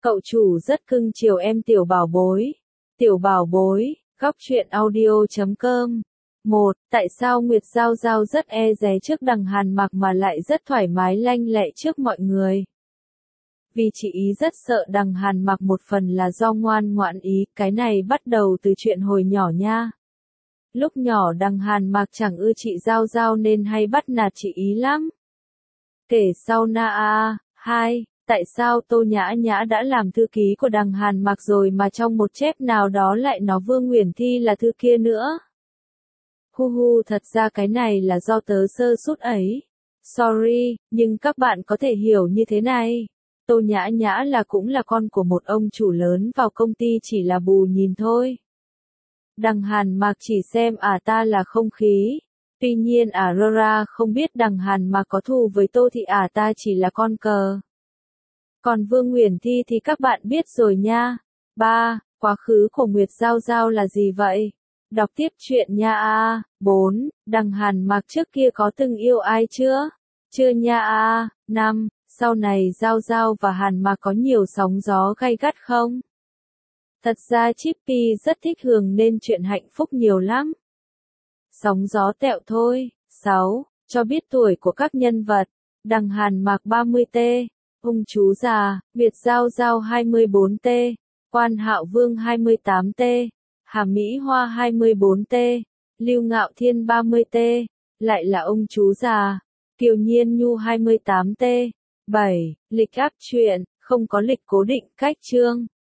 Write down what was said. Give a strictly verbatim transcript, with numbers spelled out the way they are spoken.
Cậu chủ rất cưng chiều em tiểu bảo bối. Tiểu bảo bối, góc truyện audio chấm com. một. Tại sao Nguyệt Giao Giao rất e dè trước Đằng Hàn Mặc mà lại rất thoải mái lanh lẹ trước mọi người? Vì chị ý rất sợ Đằng Hàn Mặc, một phần là do ngoan ngoãn ý, cái này bắt đầu từ chuyện hồi nhỏ nha. Lúc nhỏ Đằng Hàn Mặc chẳng ưa chị Giao Giao nên hay bắt nạt chị ý lắm. Kể sau na a. hai. Tại sao Tô Nhã Nhã đã làm thư ký của Đằng Hàn Mặc rồi mà trong một chép nào đó lại nói Vương Uyển Thi là thư kia nữa? Hu hu, thật ra cái này là do tớ sơ sút ấy. Sorry, nhưng các bạn có thể hiểu như thế này. Tô Nhã Nhã là cũng là con của một ông chủ lớn vào công ty, chỉ là bù nhìn thôi. Đằng Hàn Mặc chỉ xem à ta là không khí. Tuy nhiên à Rora không biết Đằng Hàn Mặc có thù với Tô thì à ta chỉ là con cờ. Còn Vương Uyển Thi thì các bạn biết rồi nha. ba. Quá khứ của Nguyệt Giao Giao là gì vậy? Đọc tiếp chuyện nha a. bốn. Đằng Hàn Mặc trước kia có từng yêu ai chưa? Chưa nha a. năm. Sau này Giao Giao và Hàn Mặc có nhiều sóng gió gay gắt không? Thật ra Chippy rất thích Hường nên chuyện hạnh phúc nhiều lắm. Sóng gió tẹo thôi. sáu. Cho biết tuổi của các nhân vật. Đằng Hàn Mặc ba mươi T. Ung chú già, Nguyệt Giao Giao hai mươi bốn T. Quan Hạo Vương hai mươi tám T. Hà Mỹ Hoa hai mươi bốn T. Lưu Ngạo Thiên ba mươi T. Lại là ông chú già. Kiều Nhiên Nhu hai mươi tám T. bảy. Lịch áp truyện, không có lịch cố định cách chương.